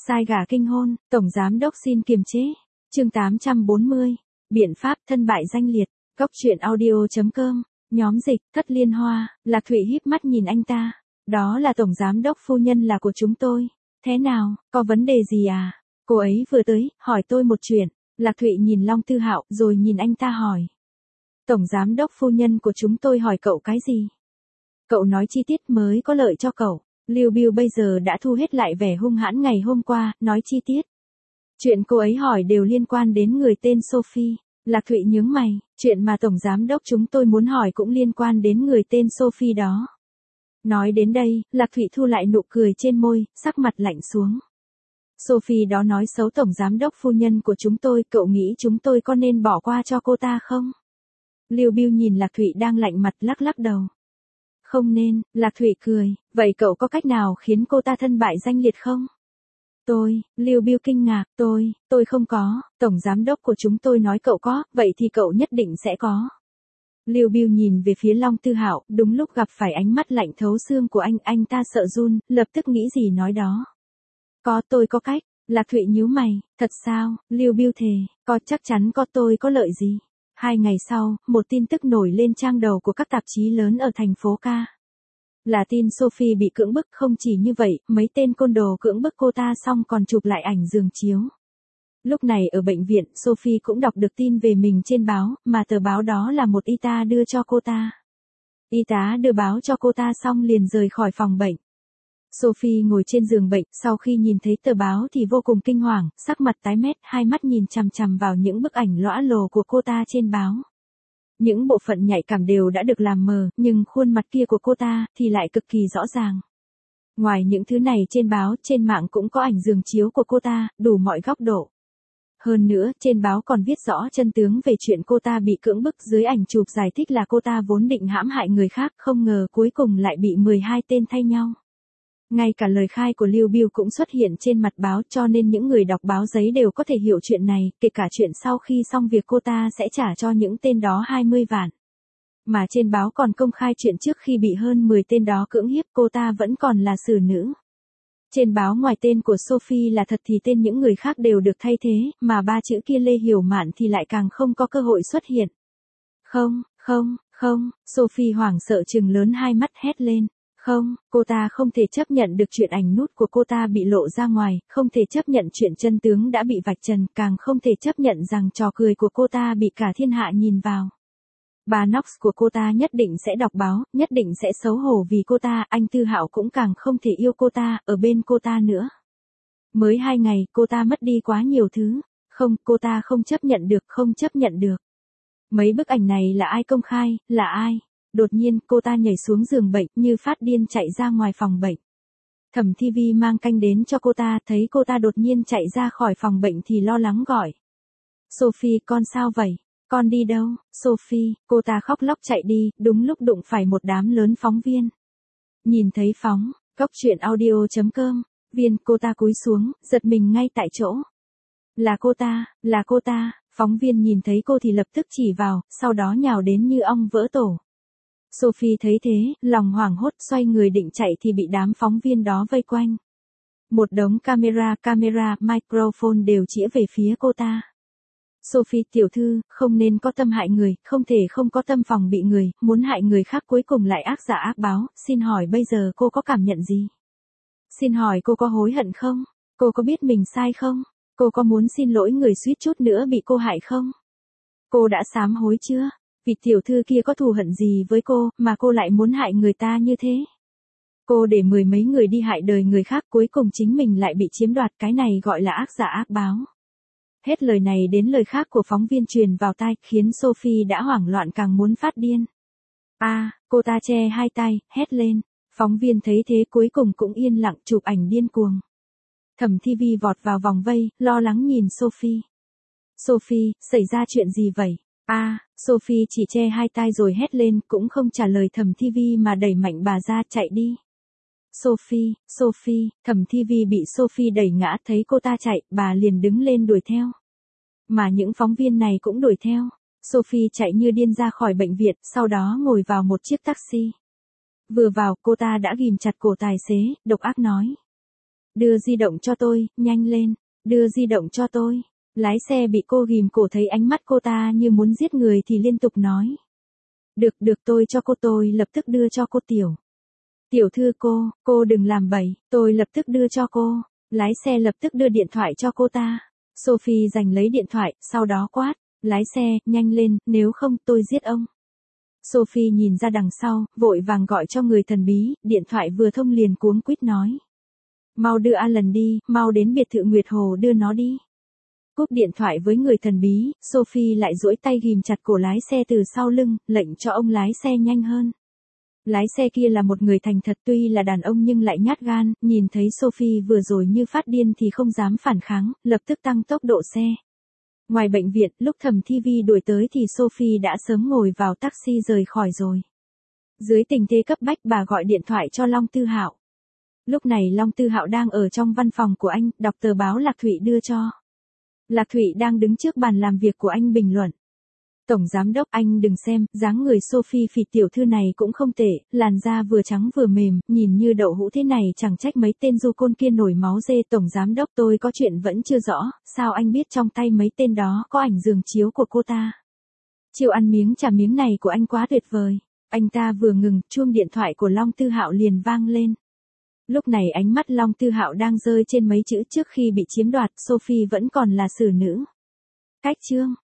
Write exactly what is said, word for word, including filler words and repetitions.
Sai gà kinh hôn, Tổng Giám Đốc xin kiềm chế. Chương tám trăm bốn mươi. Biện pháp thân bại danh liệt. Góc truyện audio chấm com. Nhóm dịch, Thất Liên Hoa. Lạc Thụy híp mắt nhìn anh ta. Đó là Tổng Giám Đốc phu nhân là của chúng tôi. Thế nào, có vấn đề gì à? Cô ấy vừa tới, hỏi tôi một chuyện. Lạc Thụy nhìn Long Tư Hạo rồi nhìn anh ta hỏi. Tổng Giám Đốc phu nhân của chúng tôi hỏi cậu cái gì? Cậu nói chi tiết mới có lợi cho cậu. Lưu Biêu bây giờ đã thu hết lại vẻ hung hãn ngày hôm qua, nói chi tiết. Chuyện cô ấy hỏi đều liên quan đến người tên Sophie. Lạc Thụy nhướng mày, chuyện mà Tổng Giám Đốc chúng tôi muốn hỏi cũng liên quan đến người tên Sophie đó. Nói đến đây, Lạc Thụy thu lại nụ cười trên môi, sắc mặt lạnh xuống. Sophie đó nói xấu Tổng Giám Đốc phu nhân của chúng tôi, cậu nghĩ chúng tôi có nên bỏ qua cho cô ta không? Lưu Biêu nhìn Lạc Thụy đang lạnh mặt lắc lắc đầu. Không nên, Lạc Thụy cười, vậy cậu có cách nào khiến cô ta thân bại danh liệt không? Tôi, Lưu Biêu kinh ngạc, tôi, tôi không có, Tổng Giám Đốc của chúng tôi nói cậu có, vậy thì cậu nhất định sẽ có. Lưu Biêu nhìn về phía Long Tư Hạo, đúng lúc gặp phải ánh mắt lạnh thấu xương của anh, anh ta sợ run, lập tức nghĩ gì nói đó. Có, tôi có cách. Lạc Thụy nhíu mày, thật sao? Lưu Biêu thề, có, chắc chắn có, tôi có lợi gì? Hai ngày sau, một tin tức nổi lên trang đầu của các tạp chí lớn ở thành phố Ca. Là tin Sophie bị cưỡng bức, không chỉ như vậy, mấy tên côn đồ cưỡng bức cô ta xong còn chụp lại ảnh giường chiếu. Lúc này ở bệnh viện, Sophie cũng đọc được tin về mình trên báo, mà tờ báo đó là một y tá đưa cho cô ta. Y tá đưa báo cho cô ta xong liền rời khỏi phòng bệnh. Sophie ngồi trên giường bệnh, sau khi nhìn thấy tờ báo thì vô cùng kinh hoàng, sắc mặt tái mét, hai mắt nhìn chằm chằm vào những bức ảnh lõa lồ của cô ta trên báo. Những bộ phận nhạy cảm đều đã được làm mờ, nhưng khuôn mặt kia của cô ta thì lại cực kỳ rõ ràng. Ngoài những thứ này trên báo, trên mạng cũng có ảnh giường chiếu của cô ta, đủ mọi góc độ. Hơn nữa, trên báo còn viết rõ chân tướng về chuyện cô ta bị cưỡng bức, dưới ảnh chụp giải thích là cô ta vốn định hãm hại người khác, không ngờ cuối cùng lại bị mười hai tên thay nhau. Ngay cả lời khai của Lưu Biêu cũng xuất hiện trên mặt báo, cho nên những người đọc báo giấy đều có thể hiểu chuyện này, kể cả chuyện sau khi xong việc cô ta sẽ trả cho những tên đó hai mươi vạn. Mà trên báo còn công khai chuyện trước khi bị hơn mười tên đó cưỡng hiếp cô ta vẫn còn là xử nữ. Trên báo ngoài tên của Sophie là thật thì tên những người khác đều được thay thế, mà ba chữ kia Lê Hiểu Mạn thì lại càng không có cơ hội xuất hiện. Không, không, không, Sophie hoảng sợ trừng lớn hai mắt hét lên. Không, cô ta không thể chấp nhận được chuyện ảnh nút của cô ta bị lộ ra ngoài, không thể chấp nhận chuyện chân tướng đã bị vạch trần, càng không thể chấp nhận rằng trò cười của cô ta bị cả thiên hạ nhìn vào. Bà Knox của cô ta nhất định sẽ đọc báo, nhất định sẽ xấu hổ vì cô ta, anh Tư Hạo cũng càng không thể yêu cô ta, ở bên cô ta nữa. Mới hai ngày, cô ta mất đi quá nhiều thứ. Không, cô ta không chấp nhận được, không chấp nhận được. Mấy bức ảnh này là ai công khai, là ai? Đột nhiên, cô ta nhảy xuống giường bệnh, như phát điên chạy ra ngoài phòng bệnh. Thẩm Thi Vi mang canh đến cho cô ta, thấy cô ta đột nhiên chạy ra khỏi phòng bệnh thì lo lắng gọi. Sophie, con sao vậy? Con đi đâu? Sophie, cô ta khóc lóc chạy đi, đúng lúc đụng phải một đám lớn phóng viên. Nhìn thấy phóng, góc truyện audio chấm com, viên, cô ta cúi xuống, giật mình ngay tại chỗ. Là cô ta, là cô ta, phóng viên nhìn thấy cô thì lập tức chỉ vào, sau đó nhào đến như ong vỡ tổ. Sophie thấy thế, lòng hoảng hốt, xoay người định chạy thì bị đám phóng viên đó vây quanh. Một đống camera, camera, microphone đều chĩa về phía cô ta. Sophie tiểu thư, không nên có tâm hại người, không thể không có tâm phòng bị người, muốn hại người khác cuối cùng lại ác giả ác báo, xin hỏi bây giờ cô có cảm nhận gì? Xin hỏi cô có hối hận không? Cô có biết mình sai không? Cô có muốn xin lỗi người suýt chút nữa bị cô hại không? Cô đã sám hối chưa? Vì tiểu thư kia có thù hận gì với cô, mà cô lại muốn hại người ta như thế? Cô để mười mấy người đi hại đời người khác, cuối cùng chính mình lại bị chiếm đoạt, cái này gọi là ác giả ác báo. Hết lời này đến lời khác của phóng viên truyền vào tai, khiến Sophie đã hoảng loạn càng muốn phát điên. A, à, cô ta che hai tay, hét lên. Phóng viên thấy thế cuối cùng cũng yên lặng chụp ảnh điên cuồng. Thẩm Thi Vi vọt vào vòng vây, lo lắng nhìn Sophie. Sophie, xảy ra chuyện gì vậy? A, à, Sophie chỉ che hai tay rồi hét lên, cũng không trả lời Thẩm Thi Vi mà đẩy mạnh bà ra chạy đi. Sophie, Sophie, Thẩm Thi Vi bị Sophie đẩy ngã, thấy cô ta chạy, bà liền đứng lên đuổi theo. Mà những phóng viên này cũng đuổi theo. Sophie chạy như điên ra khỏi bệnh viện, sau đó ngồi vào một chiếc taxi. Vừa vào, cô ta đã ghim chặt cổ tài xế, độc ác nói. đưa di động cho tôi, nhanh lên, đưa di động cho tôi. Lái xe bị cô ghìm cổ thấy ánh mắt cô ta như muốn giết người thì liên tục nói. Được, được tôi cho cô tôi lập tức đưa cho cô tiểu. Tiểu thư cô, cô đừng làm bậy, tôi lập tức đưa cho cô. Lái xe lập tức đưa điện thoại cho cô ta. Sophie giành lấy điện thoại, sau đó quát. Lái xe, nhanh lên, nếu không tôi giết ông. Sophie nhìn ra đằng sau, vội vàng gọi cho người thần bí, điện thoại vừa thông liền cuống quýt nói. Mau đưa Alan đi, mau đến biệt thự Nguyệt Hồ đưa nó đi. Cúp điện thoại với người thần bí, Sophie lại duỗi tay ghim chặt cổ lái xe từ sau lưng, lệnh cho ông lái xe nhanh hơn. Lái xe kia là một người thành thật tuy là đàn ông nhưng lại nhát gan, nhìn thấy Sophie vừa rồi như phát điên thì không dám phản kháng, lập tức tăng tốc độ xe. Ngoài bệnh viện, lúc Thẩm Thi Vi đuổi tới thì Sophie đã sớm ngồi vào taxi rời khỏi rồi. Dưới tình thế cấp bách bà gọi điện thoại cho Long Tư Hạo. Lúc này Long Tư Hạo đang ở trong văn phòng của anh, đọc tờ báo Lạc Thụy đưa cho. Lạc Thụy đang đứng trước bàn làm việc của anh bình luận. Tổng giám đốc, anh đừng xem, dáng người Sophie Phỉ tiểu thư này cũng không tệ, làn da vừa trắng vừa mềm, nhìn như đậu hũ thế này chẳng trách mấy tên du côn kia nổi máu dê. Tổng giám đốc, tôi có chuyện vẫn chưa rõ, sao anh biết trong tay mấy tên đó có ảnh giường chiếu của cô ta? Chiều ăn miếng trả miếng này của anh quá tuyệt vời. Anh ta vừa ngừng, chuông điện thoại của Long Tư Hạo liền vang lên. Lúc này ánh mắt Long Tư Hạo đang rơi trên mấy chữ trước khi bị chiếm đoạt, Sophie vẫn còn là xử nữ. Cách chương